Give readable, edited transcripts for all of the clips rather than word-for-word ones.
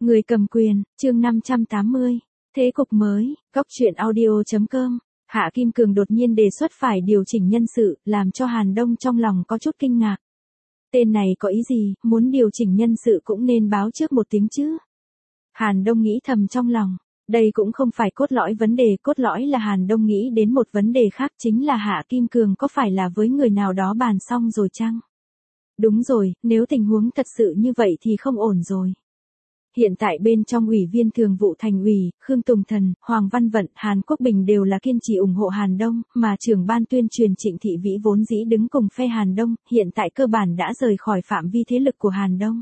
Người cầm quyền, chương 580. Thế cục mới, góc truyện audio.com. Hạ Kim Cường đột nhiên đề xuất phải điều chỉnh nhân sự, làm cho Hàn Đông trong lòng có chút kinh ngạc. Tên này có ý gì, muốn điều chỉnh nhân sự cũng nên báo trước một tiếng chứ. Hàn Đông nghĩ thầm trong lòng, đây cũng không phải cốt lõi vấn đề, cốt lõi là Hàn Đông nghĩ đến một vấn đề khác, chính là Hạ Kim Cường có phải là với người nào đó bàn xong rồi chăng? Đúng rồi, nếu tình huống thật sự như vậy thì không ổn rồi. Hiện tại bên trong Ủy viên Thường vụ Thành ủy, Khương Tùng Thần, Hoàng Văn Vận, Hàn Quốc Bình đều là kiên trì ủng hộ Hàn Đông, mà trưởng ban tuyên truyền Trịnh Thị Vĩ vốn dĩ đứng cùng phe Hàn Đông, hiện tại cơ bản đã rời khỏi phạm vi thế lực của Hàn Đông.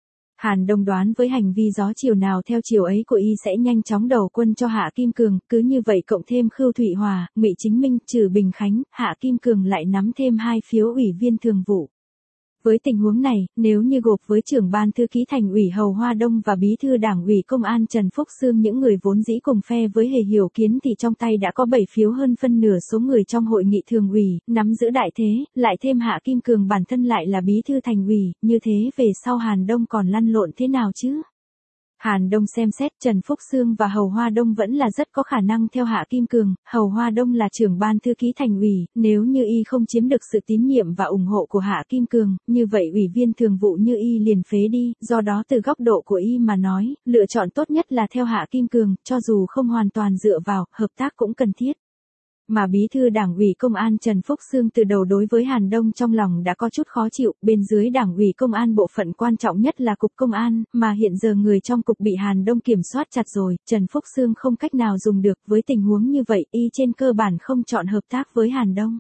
Hàn Đông đoán với hành vi gió chiều nào theo chiều ấy của y sẽ nhanh chóng đầu quân cho Hạ Kim Cường, cứ như vậy cộng thêm Khưu Thụy Hòa, Ngụy Chính Minh, Trử Bình Khánh, Hạ Kim Cường lại nắm thêm 2 phiếu Ủy viên Thường vụ. Với tình huống này, nếu như gộp với trưởng ban thư ký Thành ủy Hầu Hoa Đông và bí thư Đảng ủy Công an Trần Phúc Xương, những người vốn dĩ cùng phe với Hề Hiểu Kiến, thì trong tay đã có 7 phiếu, hơn phân nửa số người trong hội nghị thường ủy, nắm giữ đại thế, lại thêm Hạ Kim Cường bản thân lại là bí thư Thành ủy, như thế về sau Hàn Đông còn lăn lộn thế nào chứ? Hàn Đông xem xét Trần Phúc Xương và Hầu Hoa Đông vẫn là rất có khả năng theo Hạ Kim Cường. Hầu Hoa Đông là trưởng ban thư ký Thành ủy, nếu như y không chiếm được sự tín nhiệm và ủng hộ của Hạ Kim Cường, như vậy ủy viên thường vụ như y liền phế đi, do đó từ góc độ của y mà nói, lựa chọn tốt nhất là theo Hạ Kim Cường, cho dù không hoàn toàn dựa vào, hợp tác cũng cần thiết. Mà bí thư Đảng ủy Công an Trần Phúc Xương từ đầu đối với Hàn Đông trong lòng đã có chút khó chịu, bên dưới Đảng ủy Công an bộ phận quan trọng nhất là Cục Công an, mà hiện giờ người trong cục bị Hàn Đông kiểm soát chặt rồi, Trần Phúc Xương không cách nào dùng được, với tình huống như vậy, y trên cơ bản không chọn hợp tác với Hàn Đông.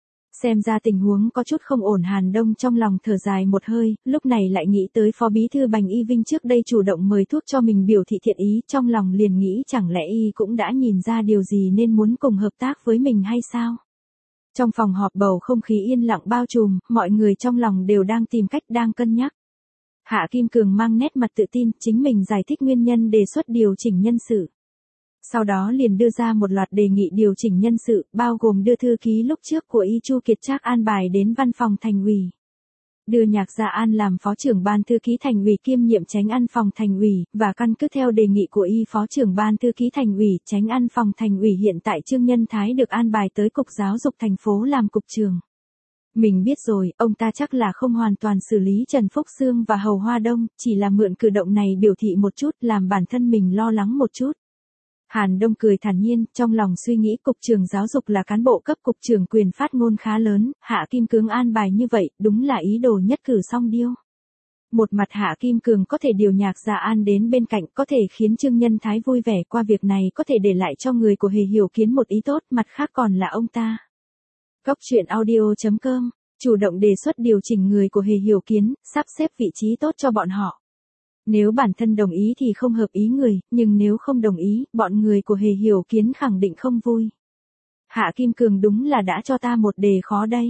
Xem ra tình huống có chút không ổn, Hàn Đông trong lòng thở dài một hơi, lúc này lại nghĩ tới Phó Bí thư Bành Y Vinh trước đây chủ động mời thuốc cho mình biểu thị thiện ý, trong lòng liền nghĩ chẳng lẽ y cũng đã nhìn ra điều gì nên muốn cùng hợp tác với mình hay sao? Trong phòng họp bầu không khí yên lặng bao trùm, mọi người trong lòng đều đang tìm cách, đang cân nhắc. Hạ Kim Cường mang nét mặt tự tin, chính mình giải thích nguyên nhân đề xuất điều chỉnh nhân sự. Sau đó liền đưa ra một loạt đề nghị điều chỉnh nhân sự, bao gồm đưa thư ký lúc trước của y Chu Kiệt Trác an bài đến văn phòng Thành ủy. Đưa Nhạc Gia An làm phó trưởng ban thư ký Thành ủy kiêm nhiệm chánh văn phòng Thành ủy, và căn cứ theo đề nghị của y phó trưởng ban thư ký Thành ủy, chánh văn phòng Thành ủy hiện tại Trương Nhân Thái được an bài tới Cục Giáo dục thành phố làm cục trưởng. Mình biết rồi, ông ta chắc là không hoàn toàn xử lý Trần Phúc Xương và Hầu Hoa Đông, chỉ là mượn cử động này biểu thị một chút, làm bản thân mình lo lắng một chút. Hàn Đông cười thản nhiên, trong lòng suy nghĩ Cục trưởng Giáo dục là cán bộ cấp cục trưởng quyền phát ngôn khá lớn, Hạ Kim Cường an bài như vậy, đúng là ý đồ nhất cử song điêu. Một mặt Hạ Kim Cường có thể điều Nhạc Gia An đến bên cạnh, có thể khiến Trương Nhân Thái vui vẻ, qua việc này có thể để lại cho người của Hề Hiểu Kiến một ý tốt, mặt khác còn là ông ta. Góc truyện audio.com, chủ động đề xuất điều chỉnh người của Hề Hiểu Kiến, sắp xếp vị trí tốt cho bọn họ. Nếu bản thân đồng ý thì không hợp ý người, nhưng nếu không đồng ý, bọn người của Hề Hiểu Kiến khẳng định không vui. Hạ Kim Cường đúng là đã cho ta một đề khó đây.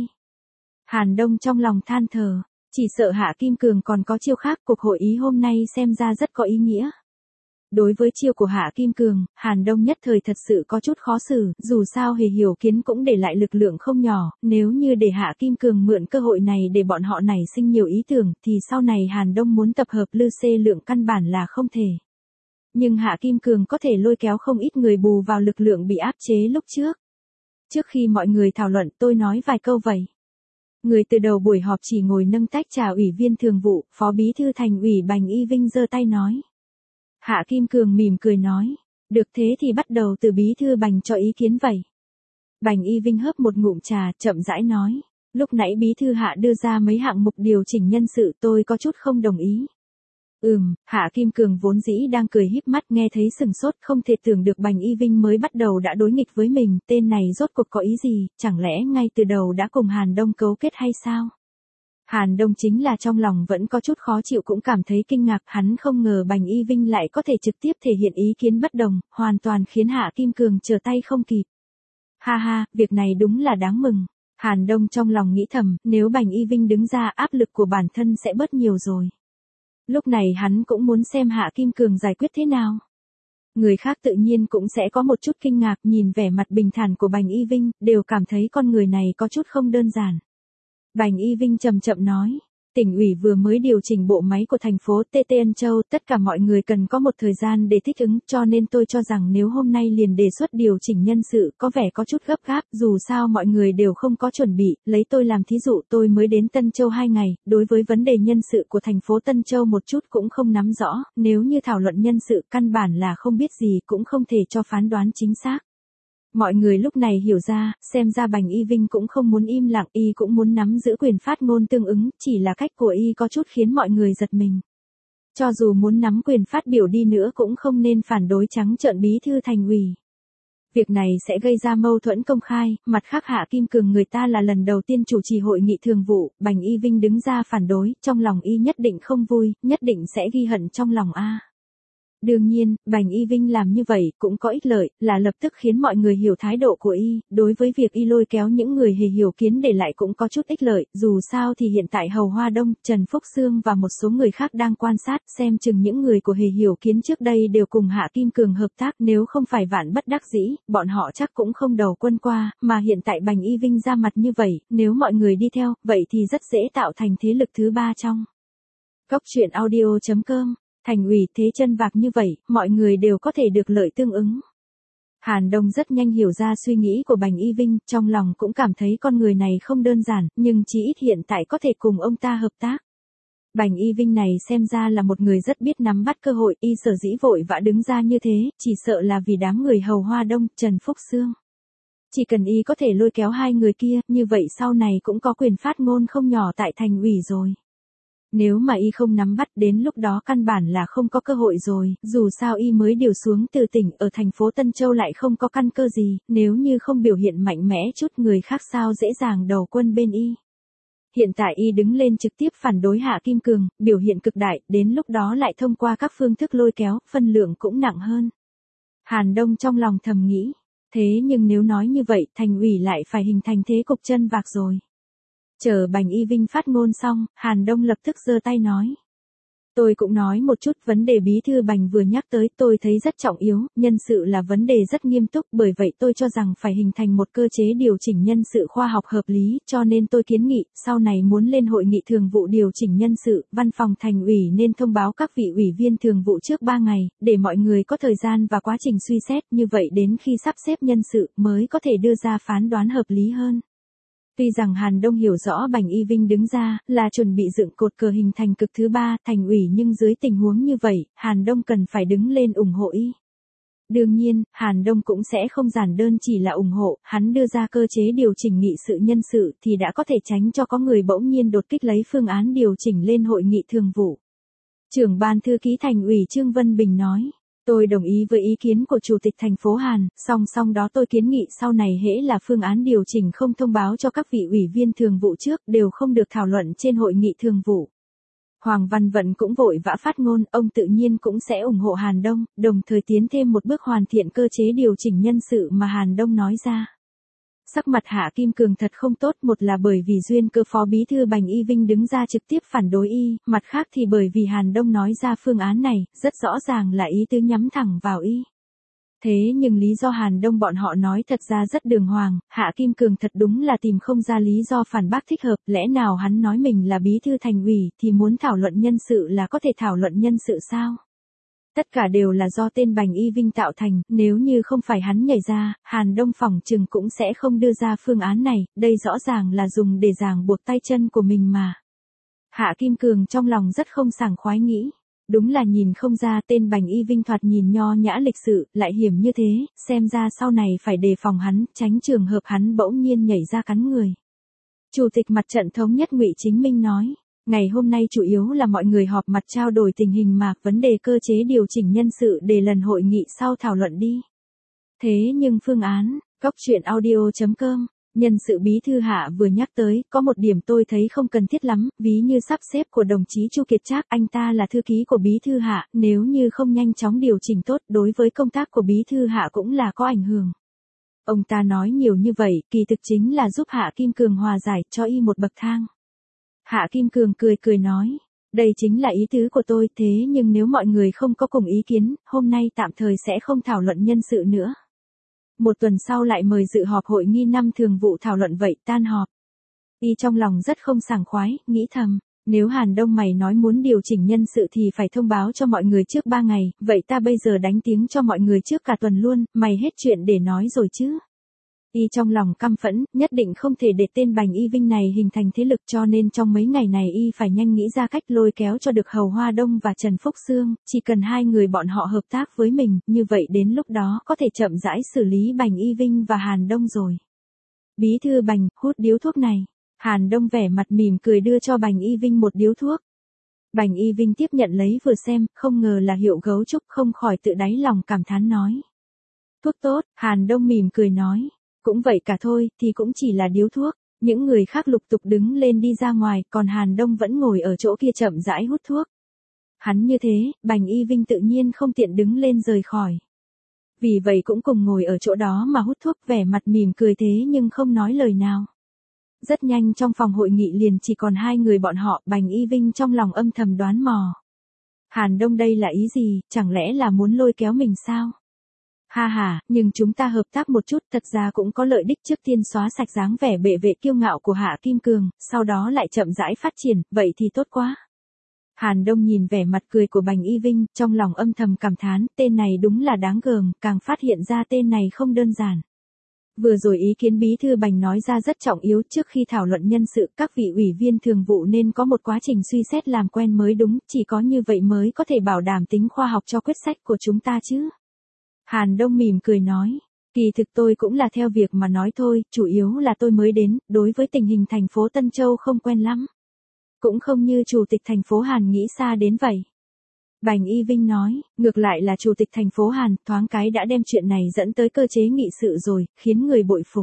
Hàn Đông trong lòng than thở, chỉ sợ Hạ Kim Cường còn có chiêu khác, cuộc hội ý hôm nay xem ra rất có ý nghĩa. Đối với chiêu của Hạ Kim Cường, Hàn Đông nhất thời thật sự có chút khó xử, dù sao Hề Hiểu Kiến cũng để lại lực lượng không nhỏ, nếu như để Hạ Kim Cường mượn cơ hội này để bọn họ nảy sinh nhiều ý tưởng, thì sau này Hàn Đông muốn tập hợp Lư Xê Lượng căn bản là không thể. Nhưng Hạ Kim Cường có thể lôi kéo không ít người bù vào lực lượng bị áp chế lúc trước. Trước khi mọi người thảo luận, tôi nói vài câu vậy. Người từ đầu buổi họp chỉ ngồi nâng tách trà Ủy viên Thường vụ, Phó Bí thư Thành ủy Bành Y Vinh giơ tay nói. Hạ Kim Cường mỉm cười nói, được thế thì bắt đầu từ bí thư Bành cho ý kiến vậy. Bành Y Vinh hớp một ngụm trà, chậm rãi nói, lúc nãy bí thư Hạ đưa ra mấy hạng mục điều chỉnh nhân sự, tôi có chút không đồng ý. Hạ Kim Cường vốn dĩ đang cười híp mắt, nghe thấy sừng sốt, không thể tưởng được Bành Y Vinh mới bắt đầu đã đối nghịch với mình, tên này rốt cuộc có ý gì, chẳng lẽ ngay từ đầu đã cùng Hàn Đông cấu kết hay sao? Hàn Đông chính là trong lòng vẫn có chút khó chịu, cũng cảm thấy kinh ngạc, hắn không ngờ Bành Y Vinh lại có thể trực tiếp thể hiện ý kiến bất đồng, hoàn toàn khiến Hạ Kim Cường trở tay không kịp. Ha ha, việc này đúng là đáng mừng. Hàn Đông trong lòng nghĩ thầm, nếu Bành Y Vinh đứng ra, áp lực của bản thân sẽ bớt nhiều rồi. Lúc này hắn cũng muốn xem Hạ Kim Cường giải quyết thế nào. Người khác tự nhiên cũng sẽ có một chút kinh ngạc, nhìn vẻ mặt bình thản của Bành Y Vinh, đều cảm thấy con người này có chút không đơn giản. Bành Y Vinh chậm chậm nói, Tỉnh ủy vừa mới điều chỉnh bộ máy của thành phố TT Ân Châu, tất cả mọi người cần có một thời gian để thích ứng, cho nên tôi cho rằng nếu hôm nay liền đề xuất điều chỉnh nhân sự có vẻ có chút gấp gáp, dù sao mọi người đều không có chuẩn bị, lấy tôi làm thí dụ tôi mới đến Tân Châu 2 ngày, đối với vấn đề nhân sự của thành phố Tân Châu một chút cũng không nắm rõ, nếu như thảo luận nhân sự căn bản là không biết gì cũng không thể cho phán đoán chính xác. Mọi người lúc này hiểu ra, xem ra Bành Y Vinh cũng không muốn im lặng, y cũng muốn nắm giữ quyền phát ngôn tương ứng, chỉ là cách của y có chút khiến mọi người giật mình. Cho dù muốn nắm quyền phát biểu đi nữa cũng không nên phản đối trắng trợn bí thư thành ủy. Việc này sẽ gây ra mâu thuẫn công khai, mặt khác Hạ Kim Cường người ta là lần đầu tiên chủ trì hội nghị thường vụ, Bành Y Vinh đứng ra phản đối, trong lòng y nhất định không vui, nhất định sẽ ghi hận trong lòng a. Đương nhiên, Bành Y Vinh làm như vậy cũng có ích lợi, là lập tức khiến mọi người hiểu thái độ của y, đối với việc y lôi kéo những người hề hiểu kiến để lại cũng có chút ích lợi, dù sao thì hiện tại Hầu Hoa Đông, Trần Phúc Sương và một số người khác đang quan sát, xem chừng những người của hề hiểu kiến trước đây đều cùng Hạ Kim Cường hợp tác, nếu không phải vạn bất đắc dĩ, bọn họ chắc cũng không đầu quân qua, mà hiện tại Bành Y Vinh ra mặt như vậy, nếu mọi người đi theo, vậy thì rất dễ tạo thành thế lực thứ ba trong. Góc truyện audio.com. Thành ủy thế chân vạc như vậy, mọi người đều có thể được lợi tương ứng. Hàn Đông rất nhanh hiểu ra suy nghĩ của Bành Y Vinh, trong lòng cũng cảm thấy con người này không đơn giản, nhưng chí ít hiện tại có thể cùng ông ta hợp tác. Bành Y Vinh này xem ra là một người rất biết nắm bắt cơ hội, y sở dĩ vội vã đứng ra như thế, chỉ sợ là vì đám người Hầu Hoa Đông, Trần Phúc Sương. Chỉ cần y có thể lôi kéo hai người kia, như vậy sau này cũng có quyền phát ngôn không nhỏ tại thành ủy rồi. Nếu mà y không nắm bắt đến lúc đó căn bản là không có cơ hội rồi, dù sao y mới điều xuống từ tỉnh ở thành phố Tân Châu lại không có căn cơ gì, nếu như không biểu hiện mạnh mẽ chút người khác sao dễ dàng đầu quân bên y. Hiện tại y đứng lên trực tiếp phản đối Hạ Kim Cường, biểu hiện cực đại, đến lúc đó lại thông qua các phương thức lôi kéo, phân lượng cũng nặng hơn. Hàn Đông trong lòng thầm nghĩ, thế nhưng nếu nói như vậy thành ủy lại phải hình thành thế cục chân vạc rồi. Chờ Bành Y Vinh phát ngôn xong, Hàn Đông lập tức giơ tay nói. Tôi cũng nói một chút vấn đề bí thư Bành vừa nhắc tới tôi thấy rất trọng yếu, nhân sự là vấn đề rất nghiêm túc bởi vậy tôi cho rằng phải hình thành một cơ chế điều chỉnh nhân sự khoa học hợp lý cho nên tôi kiến nghị sau này muốn lên hội nghị thường vụ điều chỉnh nhân sự, văn phòng thành ủy nên thông báo các vị ủy viên thường vụ trước 3 ngày, để mọi người có thời gian và quá trình suy xét như vậy đến khi sắp xếp nhân sự mới có thể đưa ra phán đoán hợp lý hơn. Tuy rằng Hàn Đông hiểu rõ Bành Y Vinh đứng ra là chuẩn bị dựng cột cờ hình thành cực thứ ba thành ủy nhưng dưới tình huống như vậy, Hàn Đông cần phải đứng lên ủng hộ y. Đương nhiên, Hàn Đông cũng sẽ không giản đơn chỉ là ủng hộ, hắn đưa ra cơ chế điều chỉnh nghị sự nhân sự thì đã có thể tránh cho có người bỗng nhiên đột kích lấy phương án điều chỉnh lên hội nghị thường vụ. Trưởng ban thư ký thành ủy Trương Vân Bình nói. Tôi đồng ý với ý kiến của Chủ tịch thành phố Hàn, song đó tôi kiến nghị sau này hễ là phương án điều chỉnh không thông báo cho các vị ủy viên thường vụ trước đều không được thảo luận trên hội nghị thường vụ. Hoàng Văn Vận cũng vội vã phát ngôn, ông tự nhiên cũng sẽ ủng hộ Hàn Đông, đồng thời tiến thêm một bước hoàn thiện cơ chế điều chỉnh nhân sự mà Hàn Đông nói ra. Sắc mặt Hạ Kim Cường thật không tốt, một là bởi vì duyên cơ phó bí thư Bành Y Vinh đứng ra trực tiếp phản đối y, mặt khác thì bởi vì Hàn Đông nói ra phương án này, rất rõ ràng là ý tứ nhắm thẳng vào y. Thế nhưng lý do Hàn Đông bọn họ nói thật ra rất đường hoàng, Hạ Kim Cường thật đúng là tìm không ra lý do phản bác thích hợp, lẽ nào hắn nói mình là bí thư thành ủy thì muốn thảo luận nhân sự là có thể thảo luận nhân sự sao? Tất cả đều là do tên Bành Y Vinh tạo thành, nếu như không phải hắn nhảy ra, Hàn Đông phỏng chừng cũng sẽ không đưa ra phương án này, đây rõ ràng là dùng để ràng buộc tay chân của mình mà. Hạ Kim Cường trong lòng rất không sảng khoái nghĩ, đúng là nhìn không ra tên Bành Y Vinh thoạt nhìn nho nhã lịch sự, lại hiểm như thế, xem ra sau này phải đề phòng hắn, tránh trường hợp hắn bỗng nhiên nhảy ra cắn người. Chủ tịch Mặt trận Thống nhất Ngụy Chính Minh nói. Ngày hôm nay chủ yếu là mọi người họp mặt trao đổi tình hình mà vấn đề cơ chế điều chỉnh nhân sự để lần hội nghị sau thảo luận đi. Thế nhưng phương án, góc truyện audio.com, nhân sự bí thư Hạ vừa nhắc tới, có một điểm tôi thấy không cần thiết lắm, ví như sắp xếp của đồng chí Chu Kiệt Trác, anh ta là thư ký của bí thư Hạ, nếu như không nhanh chóng điều chỉnh tốt, đối với công tác của bí thư Hạ cũng là có ảnh hưởng. Ông ta nói nhiều như vậy, kỳ thực chính là giúp Hạ Kim Cường hòa giải, cho y một bậc thang. Hạ Kim Cường cười nói, đây chính là ý tứ của tôi, thế nhưng nếu mọi người không có cùng ý kiến, hôm nay tạm thời sẽ không thảo luận nhân sự nữa. Một tuần sau lại mời dự họp hội nghị năm thường vụ thảo luận vậy tan họp. Y trong lòng rất không sảng khoái, nghĩ thầm, Nếu Hàn Đông mày nói muốn điều chỉnh nhân sự thì phải thông báo cho mọi người trước 3 ngày, vậy ta bây giờ đánh tiếng cho mọi người trước cả tuần luôn, mày hết chuyện để nói rồi chứ. Y trong lòng căm phẫn, nhất định không thể để tên Bành Y Vinh này hình thành thế lực, cho nên trong mấy ngày này Y phải nhanh nghĩ ra cách lôi kéo cho được Hầu Hoa Đông và Trần Phúc Sương, chỉ cần hai người bọn họ hợp tác với mình, như vậy đến lúc đó có thể chậm rãi xử lý Bành Y Vinh và Hàn Đông rồi. Bí thư Bành, hút điếu thuốc này. Hàn Đông vẻ mặt mỉm cười đưa cho Bành Y Vinh một điếu thuốc. Bành Y Vinh tiếp nhận lấy vừa xem, không ngờ là hiệu gấu trúc, không khỏi tự đáy lòng cảm thán nói. Thuốc tốt, Hàn Đông mỉm cười nói. Cũng vậy cả thôi, thì cũng chỉ là điếu thuốc. Những người khác lục tục đứng lên đi ra ngoài, còn Hàn Đông vẫn ngồi ở chỗ kia chậm rãi hút thuốc. Hắn như thế, Bành Y Vinh tự nhiên không tiện đứng lên rời khỏi. Vì vậy cũng cùng ngồi ở chỗ đó mà hút thuốc, vẻ mặt mỉm cười thế nhưng không nói lời nào. Rất nhanh trong phòng hội nghị liền chỉ còn hai người bọn họ, Bành Y Vinh trong lòng âm thầm đoán mò. Hàn Đông đây là ý gì, chẳng lẽ là muốn lôi kéo mình sao? Ha ha, nhưng chúng ta hợp tác một chút, thật ra cũng có lợi đích, trước tiên xóa sạch dáng vẻ bệ vệ kiêu ngạo của Hạ Kim Cường, sau đó lại chậm rãi phát triển, vậy thì tốt quá. Hàn Đông nhìn vẻ mặt cười của Bành Y Vinh, trong lòng âm thầm cảm thán, tên này đúng là đáng gờm, càng phát hiện ra tên này không đơn giản. Vừa rồi ý kiến bí thư Bành nói ra rất trọng yếu, trước khi thảo luận nhân sự, các vị ủy viên thường vụ nên có một quá trình suy xét làm quen mới đúng, chỉ có như vậy mới có thể bảo đảm tính khoa học cho quyết sách của chúng ta chứ. Hàn Đông mỉm cười nói, kỳ thực tôi cũng là theo việc mà nói thôi, chủ yếu là tôi mới đến, đối với tình hình thành phố Tân Châu không quen lắm. Cũng không như chủ tịch thành phố Hàn nghĩ xa đến vậy. Bành Y Vinh nói, ngược lại là chủ tịch thành phố Hàn, thoáng cái đã đem chuyện này dẫn tới cơ chế nghị sự rồi, khiến người bội phục.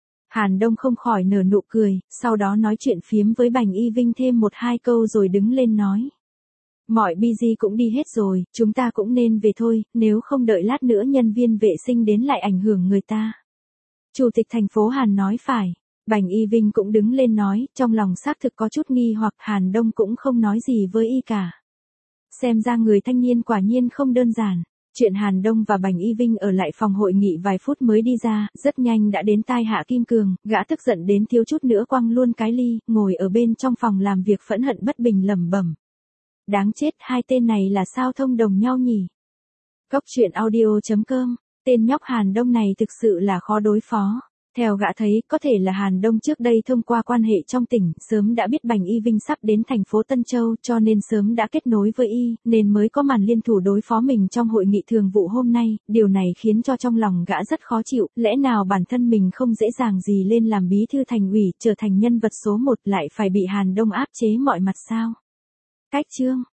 Hàn Đông không khỏi nở nụ cười, sau đó nói chuyện phiếm với Bành Y Vinh thêm một hai câu rồi đứng lên nói. Mọi busy cũng đi hết rồi, chúng ta cũng nên về thôi, nếu không đợi lát nữa nhân viên vệ sinh đến lại ảnh hưởng người ta. Chủ tịch thành phố Hàn nói phải. Bành Y Vinh cũng đứng lên nói, trong lòng xác thực có chút nghi hoặc Hàn Đông cũng không nói gì với y cả. Xem ra người thanh niên quả nhiên không đơn giản. Chuyện Hàn Đông và Bành Y Vinh ở lại phòng hội nghị vài phút mới đi ra, rất nhanh đã đến tai Hạ Kim Cường, gã tức giận đến thiếu chút nữa quăng luôn cái ly, ngồi ở bên trong phòng làm việc phẫn hận bất bình lẩm bẩm. Đáng chết, hai tên này là sao thông đồng nhau nhỉ? Góc truyện audio.com, tên nhóc Hàn Đông này thực sự là khó đối phó. Theo gã thấy, có thể là Hàn Đông trước đây thông qua quan hệ trong tỉnh, sớm đã biết Bành Y Vinh sắp đến thành phố Tân Châu, cho nên sớm đã kết nối với y, nên mới có màn liên thủ đối phó mình trong hội nghị thường vụ hôm nay, điều này khiến cho trong lòng gã rất khó chịu, lẽ nào bản thân mình không dễ dàng gì lên làm bí thư thành ủy, trở thành nhân vật số 1 lại phải bị Hàn Đông áp chế mọi mặt sao? Cách chương